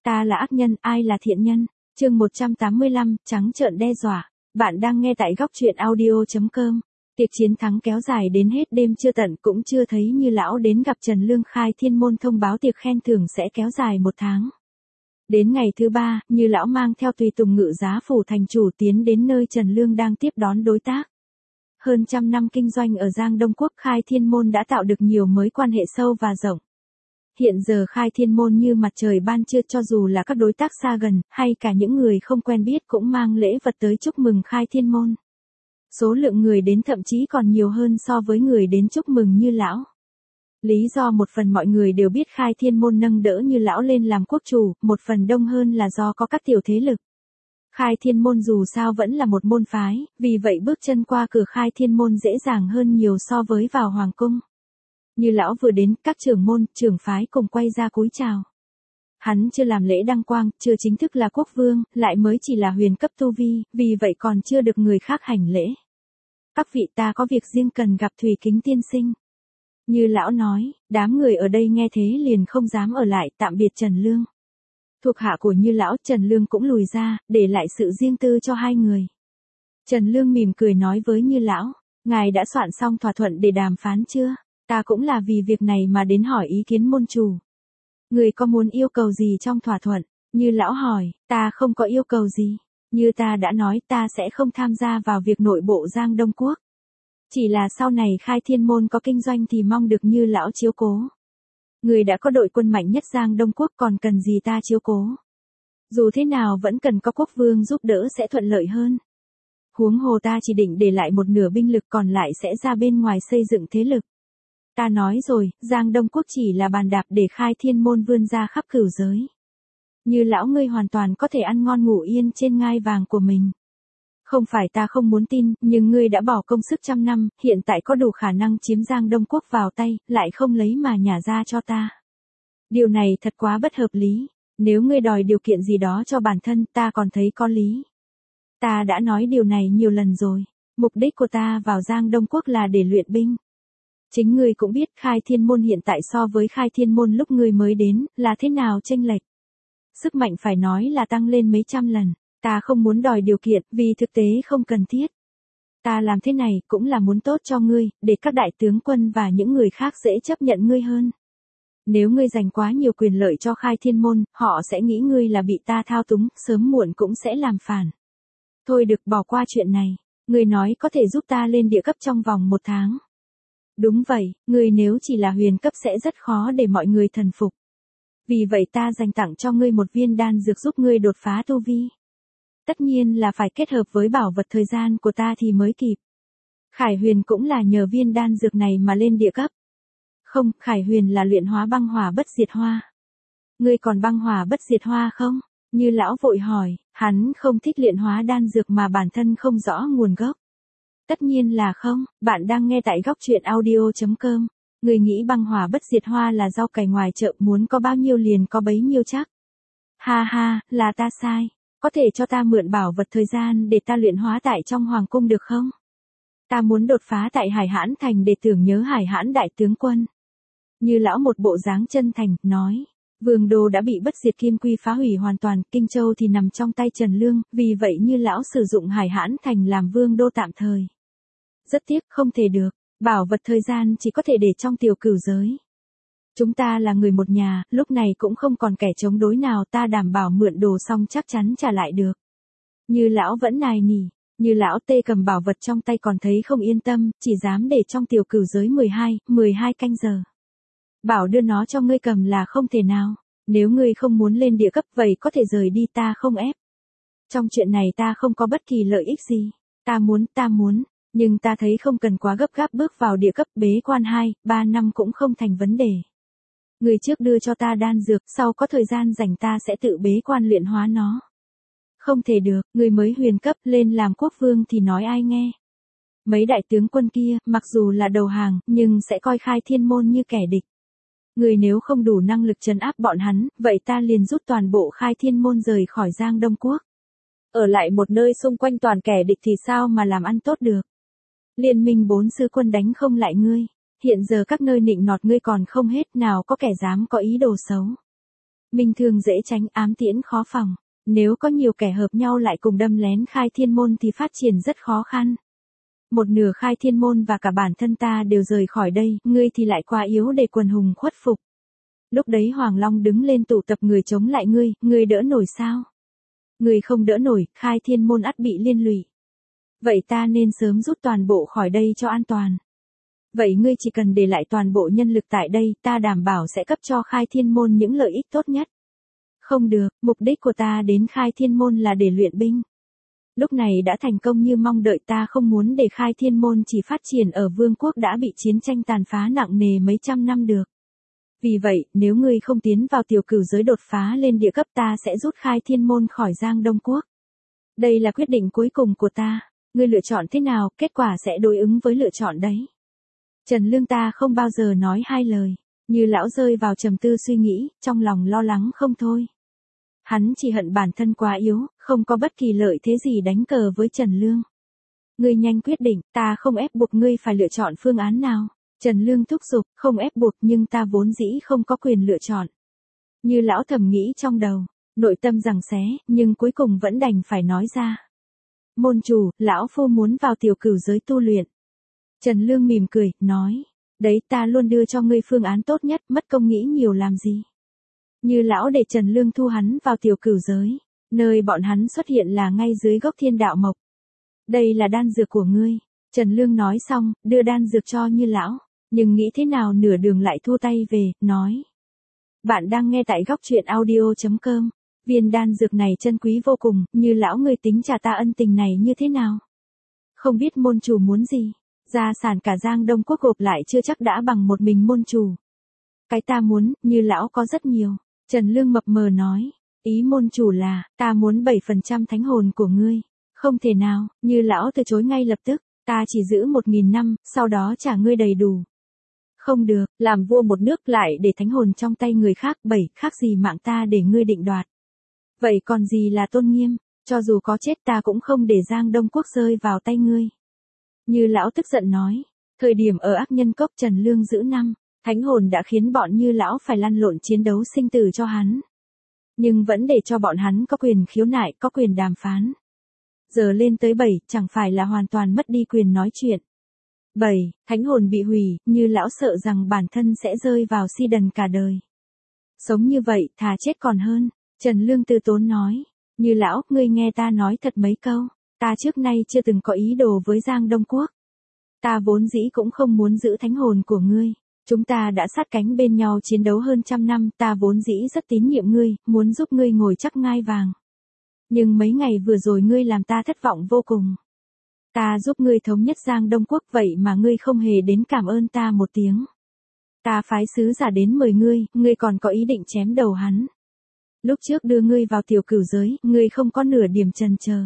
Ta là ác nhân, ai là thiện nhân? Chương 185, trắng trợn đe dọa. Bạn đang nghe tại góc truyện audio.com. Tiệc chiến thắng kéo dài đến hết đêm chưa tận, cũng chưa thấy Như lão đến gặp Trần Lương. Khai Thiên Môn thông báo tiệc khen thưởng sẽ kéo dài 1 tháng. Đến ngày thứ 3, Như lão mang theo tùy tùng Ngự Giá phủ thành chủ tiến đến nơi Trần Lương đang tiếp đón đối tác. Hơn 100 năm kinh doanh ở Giang Đông Quốc, Khai Thiên Môn đã tạo được nhiều mối quan hệ sâu và rộng. Hiện giờ Khai Thiên Môn như mặt trời ban trưa, cho dù là các đối tác xa gần, hay cả những người không quen biết cũng mang lễ vật tới chúc mừng Khai Thiên Môn. Số lượng người đến thậm chí còn nhiều hơn so với người đến chúc mừng Như lão. Lý do một phần mọi người đều biết Khai Thiên Môn nâng đỡ Như lão lên làm quốc chủ, một phần đông hơn là do có các tiểu thế lực. Khai Thiên Môn dù sao vẫn là một môn phái, vì vậy bước chân qua cửa Khai Thiên Môn dễ dàng hơn nhiều so với vào hoàng cung. Như lão vừa đến, các trưởng môn, trưởng phái cùng quay ra cúi chào. Hắn chưa làm lễ đăng quang, chưa chính thức là quốc vương, lại mới chỉ là huyền cấp tu vi, vì vậy còn chưa được người khác hành lễ. Các vị, ta có việc riêng cần gặp Thủy Kính tiên sinh. Như lão nói, đám người ở đây nghe thế liền không dám ở lại, tạm biệt Trần Lương. Thuộc hạ của Như lão, Trần Lương cũng lùi ra, để lại sự riêng tư cho hai người. Trần Lương mỉm cười nói với Như lão, ngài đã soạn xong thỏa thuận để đàm phán chưa? Ta cũng là vì việc này mà đến hỏi ý kiến môn chủ. Người có muốn yêu cầu gì trong thỏa thuận? Như lão hỏi, ta không có yêu cầu gì. Như ta đã nói, ta sẽ không tham gia vào việc nội bộ Giang Đông Quốc. Chỉ là sau này Khai Thiên Môn có kinh doanh thì mong được Như lão chiếu cố. Người đã có đội quân mạnh nhất Giang Đông Quốc, còn cần gì ta chiếu cố? Dù thế nào vẫn cần có quốc vương giúp đỡ sẽ thuận lợi hơn. Huống hồ ta chỉ định để lại một nửa binh lực, còn lại sẽ ra bên ngoài xây dựng thế lực. Ta nói rồi, Giang Đông Quốc chỉ là bàn đạp để Khai Thiên Môn vươn ra khắp cửu giới. Như lão, ngươi hoàn toàn có thể ăn ngon ngủ yên trên ngai vàng của mình. Không phải ta không muốn tin, nhưng ngươi đã bỏ công sức 100 năm, hiện tại có đủ khả năng chiếm Giang Đông Quốc vào tay, lại không lấy mà nhả ra cho ta. Điều này thật quá bất hợp lý. Nếu ngươi đòi điều kiện gì đó cho bản thân, ta còn thấy có lý. Ta đã nói điều này nhiều lần rồi. Mục đích của ta vào Giang Đông Quốc là để luyện binh. Chính ngươi cũng biết Khai Thiên Môn hiện tại so với Khai Thiên Môn lúc ngươi mới đến, là thế nào chênh lệch. Sức mạnh phải nói là tăng lên mấy trăm lần. Ta không muốn đòi điều kiện, vì thực tế không cần thiết. Ta làm thế này cũng là muốn tốt cho ngươi, để các đại tướng quân và những người khác dễ chấp nhận ngươi hơn. Nếu ngươi dành quá nhiều quyền lợi cho Khai Thiên Môn, họ sẽ nghĩ ngươi là bị ta thao túng, sớm muộn cũng sẽ làm phản. Thôi được, bỏ qua chuyện này. Ngươi nói có thể giúp ta lên địa cấp trong vòng 1 tháng. Đúng vậy, ngươi nếu chỉ là huyền cấp sẽ rất khó để mọi người thần phục. Vì vậy ta dành tặng cho ngươi một viên đan dược giúp ngươi đột phá tu vi. Tất nhiên là phải kết hợp với bảo vật thời gian của ta thì mới kịp. Khải Huyền cũng là nhờ viên đan dược này mà lên địa cấp. Không, Khải Huyền là luyện hóa băng hỏa bất diệt hoa. Ngươi còn băng hỏa bất diệt hoa không? Như lão vội hỏi, hắn không thích luyện hóa đan dược mà bản thân không rõ nguồn gốc. Tất nhiên là không, bạn đang nghe tại góc truyện audio.com. Người nghĩ băng hỏa bất diệt hoa là rau cải ngoài chợ, muốn có bao nhiêu liền có bấy nhiêu chắc. Ha ha, là ta sai. Có thể cho ta mượn bảo vật thời gian để ta luyện hóa tại trong hoàng cung được không? Ta muốn đột phá tại Hải Hãn Thành để tưởng nhớ Hải Hãn đại tướng quân. Như lão một bộ dáng chân thành, nói. Vương đô đã bị bất diệt kim quy phá hủy hoàn toàn, Kinh Châu thì nằm trong tay Trần Lương, vì vậy Như lão sử dụng Hải Hãn Thành làm vương đô tạm thời. Rất tiếc, không thể được. Bảo vật thời gian chỉ có thể để trong tiểu cửu giới. Chúng ta là người một nhà, lúc này cũng không còn kẻ chống đối nào, ta đảm bảo mượn đồ xong chắc chắn trả lại được. Như lão vẫn nài nỉ. Như lão tê cầm bảo vật trong tay còn thấy không yên tâm, chỉ dám để trong tiểu cửu giới 12 canh giờ. Bảo đưa nó cho ngươi cầm là không thể nào. Nếu ngươi không muốn lên địa cấp vậy có thể rời đi, ta không ép. Trong chuyện này ta không có bất kỳ lợi ích gì. Ta muốn. Nhưng ta thấy không cần quá gấp gáp bước vào địa cấp, bế quan 2-3 năm cũng không thành vấn đề. Người trước đưa cho ta đan dược, sau có thời gian rảnh ta sẽ tự bế quan luyện hóa nó. Không thể được, người mới huyền cấp lên làm quốc vương thì nói ai nghe. Mấy đại tướng quân kia, mặc dù là đầu hàng, nhưng sẽ coi Khai Thiên Môn như kẻ địch. Người nếu không đủ năng lực trấn áp bọn hắn, vậy ta liền rút toàn bộ Khai Thiên Môn rời khỏi Giang Đông Quốc. Ở lại một nơi xung quanh toàn kẻ địch thì sao mà làm ăn tốt được. Liên minh 4 sư quân đánh không lại ngươi. Hiện giờ các nơi nịnh nọt ngươi còn không hết, nào có kẻ dám có ý đồ xấu. Minh thương dễ tránh, ám tiễn khó phòng. Nếu có nhiều kẻ hợp nhau lại cùng đâm lén Khai Thiên Môn thì phát triển rất khó khăn. Một nửa Khai Thiên Môn và cả bản thân ta đều rời khỏi đây, ngươi thì lại quá yếu để quần hùng khuất phục. Lúc đấy Hoàng Long đứng lên tụ tập người chống lại ngươi đỡ nổi sao? Ngươi không đỡ nổi, Khai Thiên Môn ắt bị liên lụy. Vậy ta nên sớm rút toàn bộ khỏi đây cho an toàn. Vậy ngươi chỉ cần để lại toàn bộ nhân lực tại đây, ta đảm bảo sẽ cấp cho Khai Thiên Môn những lợi ích tốt nhất. Không được, mục đích của ta đến Khai Thiên Môn là để luyện binh. Lúc này đã thành công như mong đợi, ta không muốn để Khai Thiên Môn chỉ phát triển ở vương quốc đã bị chiến tranh tàn phá nặng nề mấy trăm năm được. Vì vậy, nếu ngươi không tiến vào tiểu cửu giới đột phá lên địa cấp, ta sẽ rút Khai Thiên Môn khỏi Giang Đông Quốc. Đây là quyết định cuối cùng của ta. Ngươi lựa chọn thế nào, kết quả sẽ đối ứng với lựa chọn đấy. Trần Lương ta không bao giờ nói hai lời. Như lão rơi vào trầm tư suy nghĩ, trong lòng lo lắng không thôi. Hắn chỉ hận bản thân quá yếu, không có bất kỳ lợi thế gì đánh cờ với Trần Lương. Ngươi nhanh quyết định, ta không ép buộc ngươi phải lựa chọn phương án nào. Trần Lương thúc giục, không ép buộc nhưng ta vốn dĩ không có quyền lựa chọn. Như lão thầm nghĩ trong đầu, nội tâm giằng xé, nhưng cuối cùng vẫn đành phải nói ra. Môn chủ, lão phu muốn vào tiểu cửu giới tu luyện. Trần Lương mỉm cười, nói. Đấy, ta luôn đưa cho ngươi phương án tốt nhất, mất công nghĩ nhiều làm gì. Như lão để Trần Lương thu hắn vào tiểu cửu giới. Nơi bọn hắn xuất hiện là ngay dưới gốc thiên đạo mộc. Đây là đan dược của ngươi. Trần Lương nói xong, đưa đan dược cho Như lão. Nhưng nghĩ thế nào nửa đường lại thu tay về, nói. Bạn đang nghe tại góc truyện audio.com. Viên đan dược này chân quý vô cùng, Như lão ngươi tính trả ta ân tình này như thế nào? Không biết môn chủ muốn gì? Gia sản cả Giang Đông Quốc gộp lại chưa chắc đã bằng một mình môn chủ. Cái ta muốn, Như lão có rất nhiều. Trần Lương mập mờ nói. Ý môn chủ là, ta muốn 7% thánh hồn của ngươi. Không thể nào, Như lão từ chối ngay lập tức. Ta chỉ giữ 1.000 năm, sau đó trả ngươi đầy đủ. Không được, làm vua một nước lại để thánh hồn trong tay người khác, khác gì mạng ta để ngươi định đoạt. Vậy còn gì là tôn nghiêm, cho dù có chết ta cũng không để Giang Đông Quốc rơi vào tay ngươi. Như lão tức giận nói, thời điểm ở Ác Nhân Cốc Trần Lương giữ năm, thánh hồn đã khiến bọn Như lão phải lăn lộn chiến đấu sinh tử cho hắn. Nhưng vẫn để cho bọn hắn có quyền khiếu nại, có quyền đàm phán. Giờ lên tới 7, chẳng phải là hoàn toàn mất đi quyền nói chuyện. 7, thánh hồn bị hủy, Như lão sợ rằng bản thân sẽ rơi vào si đần cả đời. Sống như vậy, thà chết còn hơn. Trần Lương từ tốn nói, Như lão, ngươi nghe ta nói thật mấy câu, ta trước nay chưa từng có ý đồ với Giang Đông Quốc. Ta vốn dĩ cũng không muốn giữ thánh hồn của ngươi, chúng ta đã sát cánh bên nhau chiến đấu hơn trăm năm, ta vốn dĩ rất tín nhiệm ngươi, muốn giúp ngươi ngồi chắc ngai vàng. Nhưng mấy ngày vừa rồi ngươi làm ta thất vọng vô cùng. Ta giúp ngươi thống nhất Giang Đông Quốc vậy mà ngươi không hề đến cảm ơn ta một tiếng. Ta phái sứ giả đến mời ngươi còn có ý định chém đầu hắn. Lúc trước đưa ngươi vào tiểu cửu giới, ngươi không có nửa điểm chần chờ.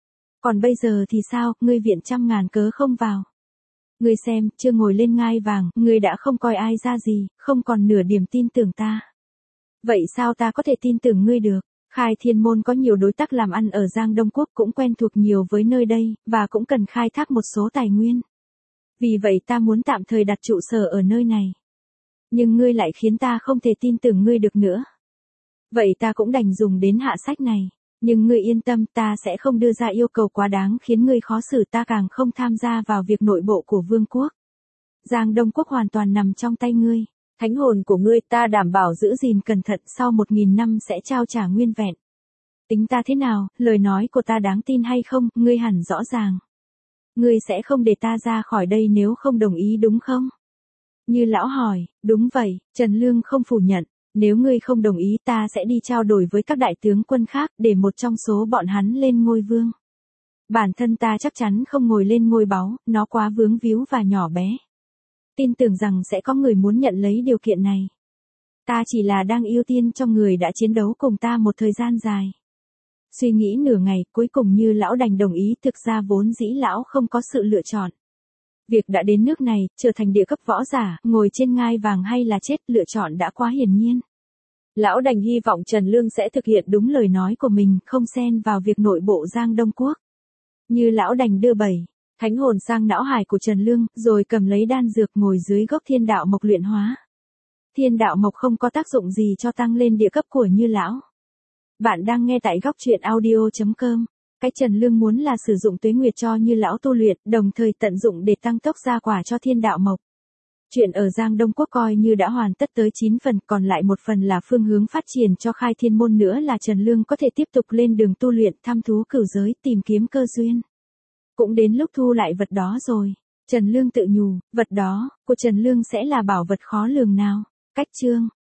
Còn bây giờ thì sao, ngươi viện trăm ngàn cớ không vào. Ngươi xem, chưa ngồi lên ngai vàng, ngươi đã không coi ai ra gì, không còn nửa điểm tin tưởng ta. Vậy sao ta có thể tin tưởng ngươi được? Khai Thiên Môn có nhiều đối tác làm ăn ở Giang Đông Quốc, cũng quen thuộc nhiều với nơi đây, và cũng cần khai thác một số tài nguyên. Vì vậy ta muốn tạm thời đặt trụ sở ở nơi này. Nhưng ngươi lại khiến ta không thể tin tưởng ngươi được nữa. Vậy ta cũng đành dùng đến hạ sách này. Nhưng ngươi yên tâm, ta sẽ không đưa ra yêu cầu quá đáng khiến ngươi khó xử, ta càng không tham gia vào việc nội bộ của vương quốc. Giang Đông Quốc hoàn toàn nằm trong tay ngươi. Thánh hồn của ngươi ta đảm bảo giữ gìn cẩn thận, sau 1.000 năm sẽ trao trả nguyên vẹn. Tính ta thế nào, lời nói của ta đáng tin hay không, ngươi hẳn rõ ràng. Ngươi sẽ không để ta ra khỏi đây nếu không đồng ý đúng không? Như lão hỏi, đúng vậy, Trần Lương không phủ nhận. Nếu ngươi không đồng ý ta sẽ đi trao đổi với các đại tướng quân khác để một trong số bọn hắn lên ngôi vương. Bản thân ta chắc chắn không ngồi lên ngôi báu, nó quá vướng víu và nhỏ bé. Tin tưởng rằng sẽ có người muốn nhận lấy điều kiện này. Ta chỉ là đang ưu tiên cho người đã chiến đấu cùng ta một thời gian dài. Suy nghĩ nửa ngày, cuối cùng Như lão đành đồng ý, thực ra vốn dĩ lão không có sự lựa chọn. Việc đã đến nước này, trở thành địa cấp võ giả, ngồi trên ngai vàng hay là chết, lựa chọn đã quá hiển nhiên. Lão đành hy vọng Trần Lương sẽ thực hiện đúng lời nói của mình, không xen vào việc nội bộ Giang Đông Quốc. Như lão đành đưa 7 thánh hồn sang não hải của Trần Lương, rồi cầm lấy đan dược ngồi dưới gốc thiên đạo mộc luyện hóa. Thiên đạo mộc không có tác dụng gì cho tăng lên địa cấp của Như lão. Bạn đang nghe tại góc truyện audio.com. Cái Trần Lương muốn là sử dụng tuế nguyệt cho Như lão tu luyện, đồng thời tận dụng để tăng tốc gia quả cho Thiên đạo mộc. Chuyện ở Giang Đông Quốc coi như đã hoàn tất tới 9 phần, còn lại một phần là phương hướng phát triển cho Khai Thiên môn nữa là Trần Lương có thể tiếp tục lên đường tu luyện, thăm thú cửu giới, tìm kiếm cơ duyên. Cũng đến lúc thu lại vật đó rồi. Trần Lương tự nhủ, vật đó của Trần Lương sẽ là bảo vật khó lường nào. Cách chương